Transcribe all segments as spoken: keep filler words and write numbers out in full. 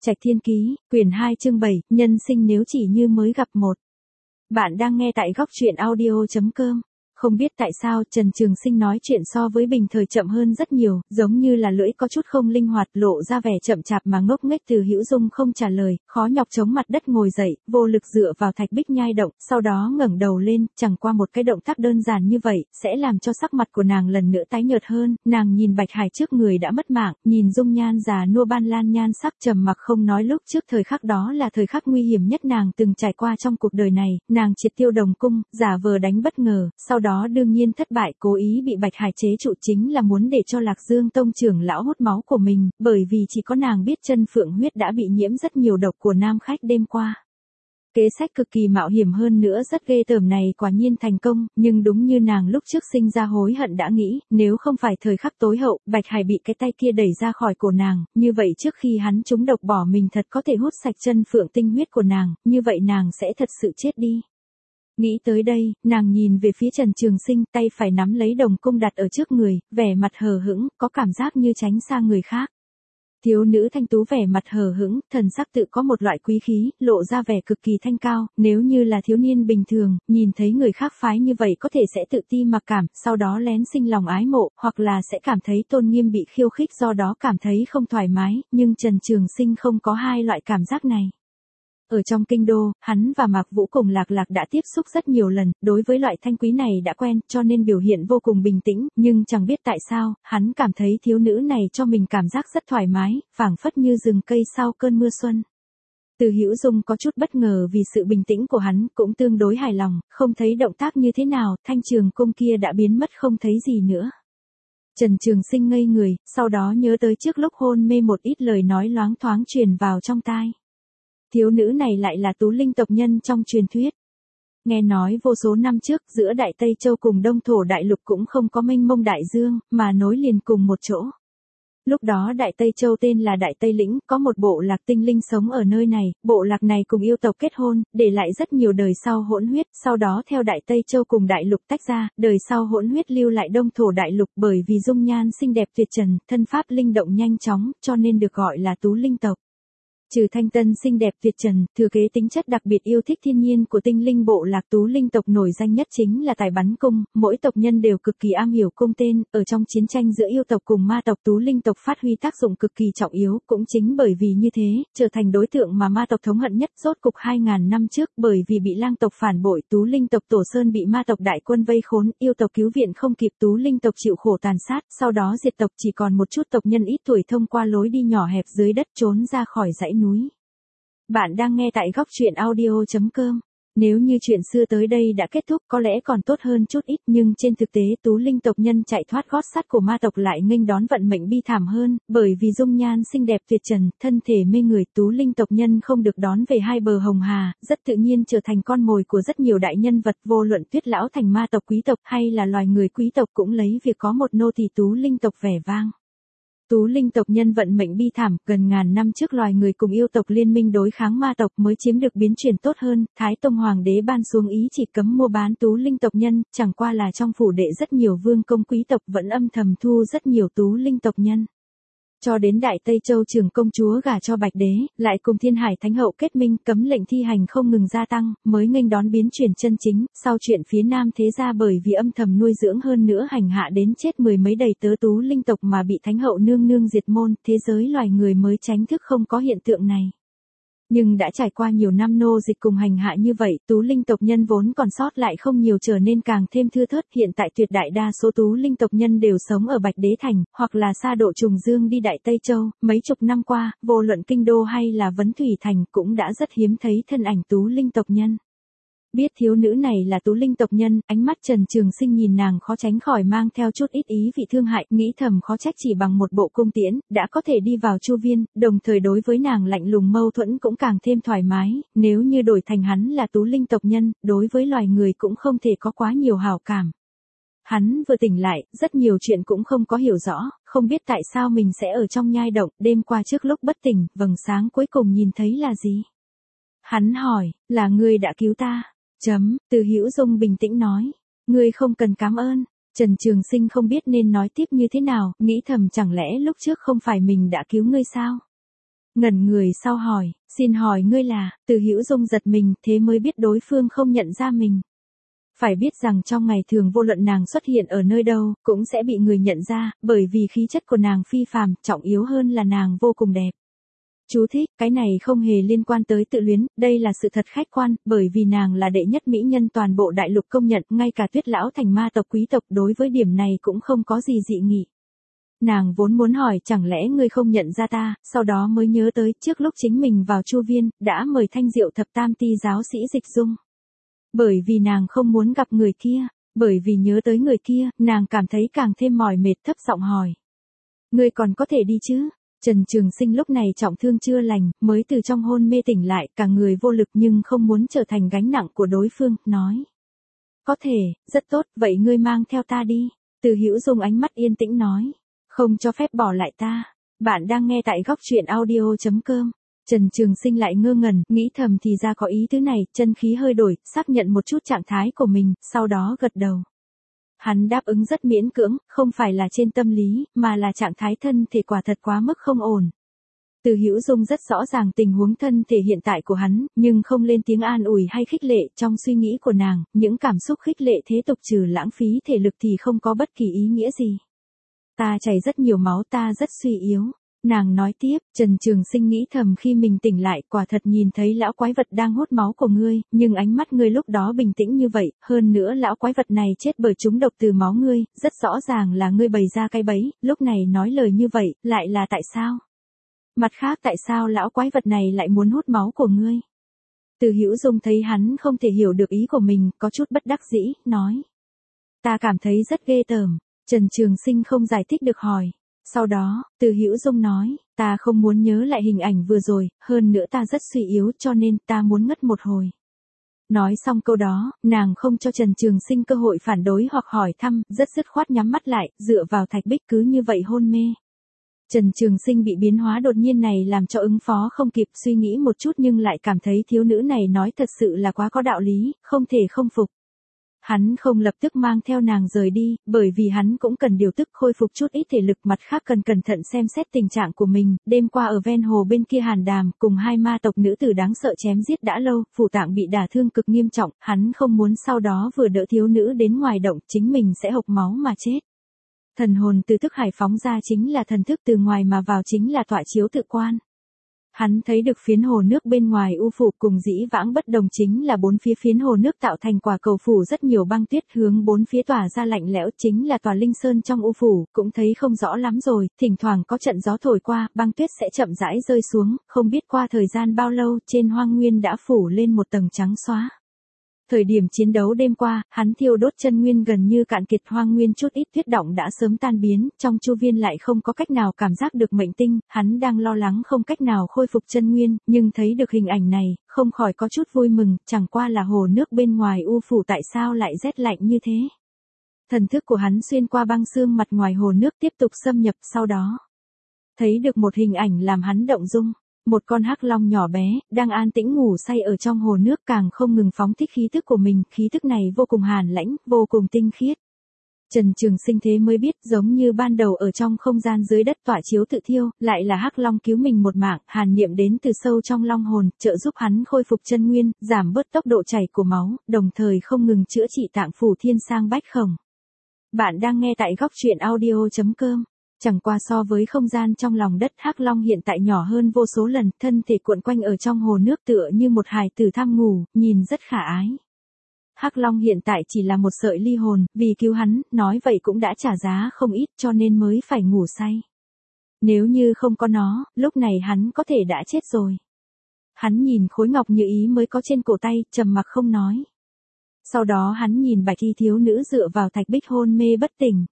Trạch Thiên Ký, quyển hai chương bảy, nhân sinh nếu chỉ như mới gặp một. Bạn đang nghe tại góc truyện audio chấm com. Không biết tại sao Trần Trường Sinh nói chuyện so với bình thời chậm hơn rất nhiều, giống như là lưỡi có chút không linh hoạt, lộ ra vẻ chậm chạp mà ngốc nghếch. Từ Hữu Dung không trả lời, khó nhọc chống mặt đất ngồi dậy, vô lực dựa vào thạch bích nhai động, sau đó ngẩng đầu lên, chẳng qua một cái động tác đơn giản như vậy, sẽ làm cho sắc mặt của nàng lần nữa tái nhợt hơn. Nàng nhìn Bạch Hải trước người đã mất mạng, nhìn dung nhan già nua ban lan nhan sắc trầm mặc không nói. Lúc trước thời khắc đó là thời khắc nguy hiểm nhất nàng từng trải qua trong cuộc đời này, nàng triệt tiêu Đồng Cung, giả vờ đánh bất ngờ, sau đó đương nhiên thất bại, cố ý bị Bạch Hải chế trụ chính là muốn để cho Lạc Dương Tông trưởng lão hút máu của mình, bởi vì chỉ có nàng biết chân phượng huyết đã bị nhiễm rất nhiều độc của nam khách đêm qua. Kế sách cực kỳ mạo hiểm hơn nữa rất ghê tởm này quả nhiên thành công, nhưng đúng như nàng lúc trước sinh ra hối hận đã nghĩ, nếu không phải thời khắc tối hậu, Bạch Hải bị cái tay kia đẩy ra khỏi cổ nàng, như vậy trước khi hắn trúng độc bỏ mình thật có thể hút sạch chân phượng tinh huyết của nàng, như vậy nàng sẽ thật sự chết đi. Nghĩ tới đây, nàng nhìn về phía Trần Trường Sinh, tay phải nắm lấy Đồng Cung đặt ở trước người, vẻ mặt hờ hững, có cảm giác như tránh xa người khác. Thiếu nữ thanh tú vẻ mặt hờ hững, thần sắc tự có một loại quý khí, lộ ra vẻ cực kỳ thanh cao, nếu như là thiếu niên bình thường, nhìn thấy người khác phái như vậy có thể sẽ tự ti mặc cảm, sau đó lén sinh lòng ái mộ, hoặc là sẽ cảm thấy tôn nghiêm bị khiêu khích do đó cảm thấy không thoải mái, nhưng Trần Trường Sinh không có hai loại cảm giác này. Ở trong kinh đô, hắn và Mạc Vũ cùng Lạc Lạc đã tiếp xúc rất nhiều lần, đối với loại thanh quý này đã quen, cho nên biểu hiện vô cùng bình tĩnh, nhưng chẳng biết tại sao, hắn cảm thấy thiếu nữ này cho mình cảm giác rất thoải mái, phảng phất như rừng cây sau cơn mưa xuân. Từ Hữu Dung có chút bất ngờ vì sự bình tĩnh của hắn, cũng tương đối hài lòng, không thấy động tác như thế nào, thanh trường cung kia đã biến mất không thấy gì nữa. Trần Trường Sinh ngây người, sau đó nhớ tới trước lúc hôn mê một ít lời nói loáng thoáng truyền vào trong tai. Thiếu nữ này lại là Tú Linh tộc nhân trong truyền thuyết. Nghe nói vô số năm trước giữa Đại Tây Châu cùng Đông Thổ Đại Lục cũng không có mênh mông đại dương, mà nối liền cùng một chỗ. Lúc đó Đại Tây Châu tên là Đại Tây Lĩnh, có một bộ lạc tinh linh sống ở nơi này, bộ lạc này cùng yêu tộc kết hôn, để lại rất nhiều đời sau hỗn huyết, sau đó theo Đại Tây Châu cùng Đại Lục tách ra, đời sau hỗn huyết lưu lại Đông Thổ Đại Lục bởi vì dung nhan xinh đẹp tuyệt trần, thân pháp linh động nhanh chóng, cho nên được gọi là Tú Linh tộc. Trừ thanh tân xinh đẹp tuyệt trần, thừa kế tính chất đặc biệt yêu thích thiên nhiên của tinh linh bộ lạc Tú Linh tộc nổi danh nhất chính là tài bắn cung, mỗi tộc nhân đều cực kỳ am hiểu cung tên, ở trong chiến tranh giữa yêu tộc cùng ma tộc Tú Linh tộc phát huy tác dụng cực kỳ trọng yếu, cũng chính bởi vì như thế, trở thành đối tượng mà ma tộc thống hận nhất. Rốt cục hai ngàn năm trước, bởi vì bị lang tộc phản bội, Tú Linh tộc Tổ Sơn bị ma tộc đại quân vây khốn, yêu tộc cứu viện không kịp, Tú Linh tộc chịu khổ tàn sát, sau đó diệt tộc, chỉ còn một chút tộc nhân ít tuổi thông qua lối đi nhỏ hẹp dưới đất trốn ra khỏi dãy núi. Bạn đang nghe tại góc truyện audio chấm com. Nếu như chuyện xưa tới đây đã kết thúc có lẽ còn tốt hơn chút ít, nhưng trên thực tế Tú Linh tộc nhân chạy thoát gót sắt của ma tộc lại nghênh đón vận mệnh bi thảm hơn, bởi vì dung nhan xinh đẹp tuyệt trần, thân thể mê người, Tú Linh tộc nhân không được đón về hai bờ hồng hà, rất tự nhiên trở thành con mồi của rất nhiều đại nhân vật, vô luận Tuyết lão thành ma tộc quý tộc hay là loài người quý tộc cũng lấy việc có một nô tỳ Tú Linh tộc vẻ vang. Tú Linh tộc nhân vận mệnh bi thảm, gần ngàn năm trước loài người cùng yêu tộc liên minh đối kháng ma tộc mới chiếm được biến chuyển tốt hơn, Thái Tông Hoàng đế ban xuống ý chỉ cấm mua bán Tú Linh tộc nhân, chẳng qua là trong phủ đệ rất nhiều vương công quý tộc vẫn âm thầm thu rất nhiều Tú Linh tộc nhân. Cho đến Đại Tây Châu trưởng công chúa gả cho Bạch đế, lại cùng Thiên Hải Thánh hậu kết minh, cấm lệnh thi hành không ngừng gia tăng, mới nghênh đón biến chuyển chân chính. Sau chuyện phía Nam thế gia bởi vì âm thầm nuôi dưỡng hơn nữa hành hạ đến chết mười mấy đầy tớ Tú Linh tộc mà bị Thánh hậu nương nương diệt môn, thế giới loài người mới tránh thức không có hiện tượng này. Nhưng đã trải qua nhiều năm nô dịch cùng hành hạ như vậy, Tú Linh tộc nhân vốn còn sót lại không nhiều trở nên càng thêm thưa thớt. Hiện tại tuyệt đại đa số Tú Linh tộc nhân đều sống ở Bạch Đế Thành, hoặc là xa độ trùng dương đi Đại Tây Châu. Mấy chục năm qua, vô luận kinh đô hay là Vấn Thủy Thành cũng đã rất hiếm thấy thân ảnh Tú Linh tộc nhân. Biết thiếu nữ này là Tú Linh tộc nhân, ánh mắt Trần Trường Sinh nhìn nàng khó tránh khỏi mang theo chút ít ý vị thương hại, nghĩ thầm khó trách chỉ bằng một bộ cung tiễn, đã có thể đi vào Chu Viên, đồng thời đối với nàng lạnh lùng mâu thuẫn cũng càng thêm thoải mái, nếu như đổi thành hắn là Tú Linh tộc nhân, đối với loài người cũng không thể có quá nhiều hảo cảm. Hắn vừa tỉnh lại, rất nhiều chuyện cũng không có hiểu rõ, không biết tại sao mình sẽ ở trong nhai động, đêm qua trước lúc bất tỉnh, vầng sáng cuối cùng nhìn thấy là gì? Hắn hỏi, là ngươi đã cứu ta? Chấm, Từ Hữu Dung bình tĩnh nói, ngươi không cần cảm ơn. Trần Trường Sinh không biết nên nói tiếp như thế nào, nghĩ thầm chẳng lẽ lúc trước không phải mình đã cứu ngươi sao? Ngẩn người sau hỏi, xin hỏi ngươi là, Từ Hữu Dung giật mình, thế mới biết đối phương không nhận ra mình. Phải biết rằng trong ngày thường vô luận nàng xuất hiện ở nơi đâu, cũng sẽ bị người nhận ra, bởi vì khí chất của nàng phi phàm, trọng yếu hơn là nàng vô cùng đẹp. Chú thích, cái này không hề liên quan tới tự luyến, đây là sự thật khách quan, bởi vì nàng là đệ nhất mỹ nhân toàn bộ đại lục công nhận, ngay cả Tuyết lão thành ma tộc quý tộc đối với điểm này cũng không có gì dị nghị. Nàng vốn muốn hỏi chẳng lẽ ngươi không nhận ra ta, sau đó mới nhớ tới trước lúc chính mình vào Chu Viên, đã mời Thanh Diệu thập tam ti giáo sĩ Dịch Dung. Bởi vì nàng không muốn gặp người kia, bởi vì nhớ tới người kia, nàng cảm thấy càng thêm mỏi mệt, thấp giọng hỏi. Ngươi còn có thể đi chứ? Trần Trường Sinh lúc này trọng thương chưa lành, mới từ trong hôn mê tỉnh lại, cả người vô lực nhưng không muốn trở thành gánh nặng của đối phương, nói. Có thể, rất tốt, vậy ngươi mang theo ta đi. Từ Hữu Dung ánh mắt yên tĩnh nói. Không cho phép bỏ lại ta. Bạn đang nghe tại góc truyện audio chấm com. Trần Trường Sinh lại ngơ ngẩn, nghĩ thầm thì ra có ý thứ này, chân khí hơi đổi, xác nhận một chút trạng thái của mình, sau đó gật đầu. Hắn đáp ứng rất miễn cưỡng, không phải là trên tâm lý, mà là trạng thái thân thể quả thật quá mức không ổn. Từ Hữu Dung rất rõ ràng tình huống thân thể hiện tại của hắn, nhưng không lên tiếng an ủi hay khích lệ, trong suy nghĩ của nàng, những cảm xúc khích lệ thế tục trừ lãng phí thể lực thì không có bất kỳ ý nghĩa gì. Ta chảy rất nhiều máu, ta rất suy yếu. Nàng nói tiếp, Trần Trường Sinh nghĩ thầm khi mình tỉnh lại, quả thật nhìn thấy lão quái vật đang hút máu của ngươi, nhưng ánh mắt ngươi lúc đó bình tĩnh như vậy, hơn nữa lão quái vật này chết bởi trúng độc từ máu ngươi, rất rõ ràng là ngươi bày ra cái bẫy, lúc này nói lời như vậy, lại là tại sao? Mặt khác tại sao lão quái vật này lại muốn hút máu của ngươi? Từ Hữu Dung thấy hắn không thể hiểu được ý của mình, có chút bất đắc dĩ, nói. Ta cảm thấy rất ghê tởm. Trần Trường Sinh không giải thích được hỏi. Sau đó, Từ Hữu Dung nói, ta không muốn nhớ lại hình ảnh vừa rồi, hơn nữa ta rất suy yếu cho nên ta muốn ngất một hồi. Nói xong câu đó, nàng không cho Trần Trường Sinh cơ hội phản đối hoặc hỏi thăm, rất dứt khoát nhắm mắt lại, dựa vào thạch bích cứ như vậy hôn mê. Trần Trường Sinh bị biến hóa đột nhiên này làm cho ứng phó không kịp, suy nghĩ một chút nhưng lại cảm thấy thiếu nữ này nói thật sự là quá có đạo lý, không thể không phục. Hắn không lập tức mang theo nàng rời đi, bởi vì hắn cũng cần điều tức khôi phục chút ít thể lực, mặt khác cần cẩn thận xem xét tình trạng của mình. Đêm qua ở ven hồ bên kia Hàn Đàm, cùng hai ma tộc nữ tử đáng sợ chém giết đã lâu, phủ tạng bị đả thương cực nghiêm trọng, hắn không muốn sau đó vừa đỡ thiếu nữ đến ngoài động, chính mình sẽ hộc máu mà chết. Thần hồn từ thức hải phóng ra chính là thần thức, từ ngoài mà vào chính là tọa chiếu tự quan. Hắn thấy được phiến hồ nước bên ngoài u phủ, cùng dĩ vãng bất đồng chính là bốn phía phiến hồ nước tạo thành quả cầu phủ rất nhiều băng tuyết, hướng bốn phía tỏa ra lạnh lẽo, chính là tòa linh sơn trong u phủ, cũng thấy không rõ lắm rồi, thỉnh thoảng có trận gió thổi qua, băng tuyết sẽ chậm rãi rơi xuống, không biết qua thời gian bao lâu, trên hoang nguyên đã phủ lên một tầng trắng xóa. Thời điểm chiến đấu đêm qua, hắn thiêu đốt chân nguyên gần như cạn kiệt, hoang nguyên chút ít tuyết động đã sớm tan biến, trong Chu Viên lại không có cách nào cảm giác được mệnh tinh, hắn đang lo lắng không cách nào khôi phục chân nguyên, nhưng thấy được hình ảnh này, không khỏi có chút vui mừng, chẳng qua là hồ nước bên ngoài u phủ tại sao lại rét lạnh như thế. Thần thức của hắn xuyên qua băng xương mặt ngoài hồ nước tiếp tục xâm nhập, sau đó thấy được một hình ảnh làm hắn động dung. Một con hắc long nhỏ bé, đang an tĩnh ngủ say ở trong hồ nước, càng không ngừng phóng thích khí thức của mình, khí thức này vô cùng hàn lãnh, vô cùng tinh khiết. Trần Trường Sinh thế mới biết, giống như ban đầu ở trong không gian dưới đất tỏa chiếu tự thiêu, lại là hắc long cứu mình một mạng, hàn niệm đến từ sâu trong long hồn, trợ giúp hắn khôi phục chân nguyên, giảm bớt tốc độ chảy của máu, đồng thời không ngừng chữa trị tạng phủ thiên sang bách khổng. Bạn đang nghe tại góc truyện audio chấm com. Chẳng qua so với không gian trong lòng đất, hắc long hiện tại nhỏ hơn vô số lần, thân thể cuộn quanh ở trong hồ nước tựa như một hài tử tham ngủ, nhìn rất khả ái. Hắc long hiện tại chỉ là một sợi ly hồn, vì cứu hắn, nói vậy cũng đã trả giá không ít cho nên mới phải ngủ say. Nếu như không có nó, lúc này hắn có thể đã chết rồi. Hắn nhìn khối ngọc như ý mới có trên cổ tay, trầm mặc không nói. Sau đó hắn nhìn bạch y thiếu nữ dựa vào thạch bích hôn mê bất tỉnh.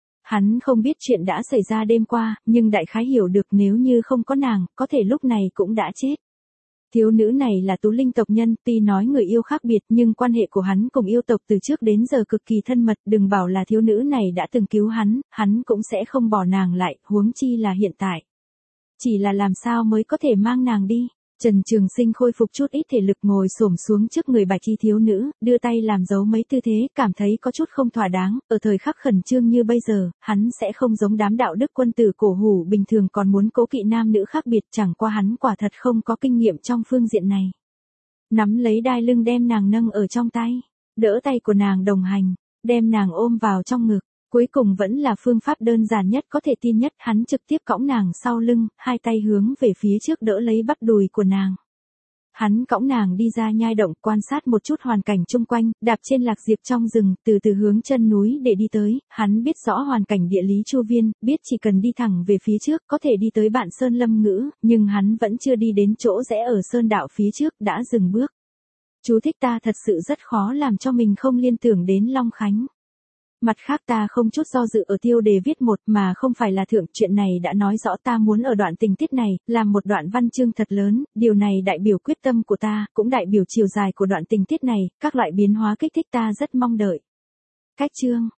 Hắn không biết chuyện đã xảy ra đêm qua, nhưng đại khái hiểu được nếu như không có nàng, có thể lúc này cũng đã chết. Thiếu nữ này là Tú Linh tộc nhân, tuy nói người yêu khác biệt nhưng quan hệ của hắn cùng yêu tộc từ trước đến giờ cực kỳ thân mật, đừng bảo là thiếu nữ này đã từng cứu hắn, hắn cũng sẽ không bỏ nàng lại, huống chi là hiện tại. Chỉ là làm sao mới có thể mang nàng đi. Trần Trường Sinh khôi phục chút ít thể lực ngồi xổm xuống trước người Bạch Y thiếu nữ, đưa tay làm dấu mấy tư thế, cảm thấy có chút không thỏa đáng, ở thời khắc khẩn trương như bây giờ, hắn sẽ không giống đám đạo đức quân tử cổ hủ bình thường còn muốn cố kỵ nam nữ khác biệt, chẳng qua hắn quả thật không có kinh nghiệm trong phương diện này. Nắm lấy đai lưng đem nàng nâng ở trong tay, đỡ tay của nàng đồng hành, đem nàng ôm vào trong ngực. Cuối cùng vẫn là phương pháp đơn giản nhất có thể tin nhất, hắn trực tiếp cõng nàng sau lưng, hai tay hướng về phía trước đỡ lấy bắp đùi của nàng. Hắn cõng nàng đi ra nhai động, quan sát một chút hoàn cảnh chung quanh, đạp trên lạc diệp trong rừng, từ từ hướng chân núi để đi tới, hắn biết rõ hoàn cảnh địa lý chu viên, biết chỉ cần đi thẳng về phía trước có thể đi tới Bạn Sơn Lâm Ngữ, nhưng hắn vẫn chưa đi đến chỗ rẽ ở sơn đạo phía trước, đã dừng bước. Chú thích ta thật sự rất khó làm cho mình không liên tưởng đến Long Khánh. Mặt khác ta không chút do dự ở tiêu đề viết một mà không phải là thượng, chuyện này đã nói rõ ta muốn ở đoạn tình tiết này, làm một đoạn văn chương thật lớn, điều này đại biểu quyết tâm của ta, cũng đại biểu chiều dài của đoạn tình tiết này, các loại biến hóa kích thích ta rất mong đợi. Cách chương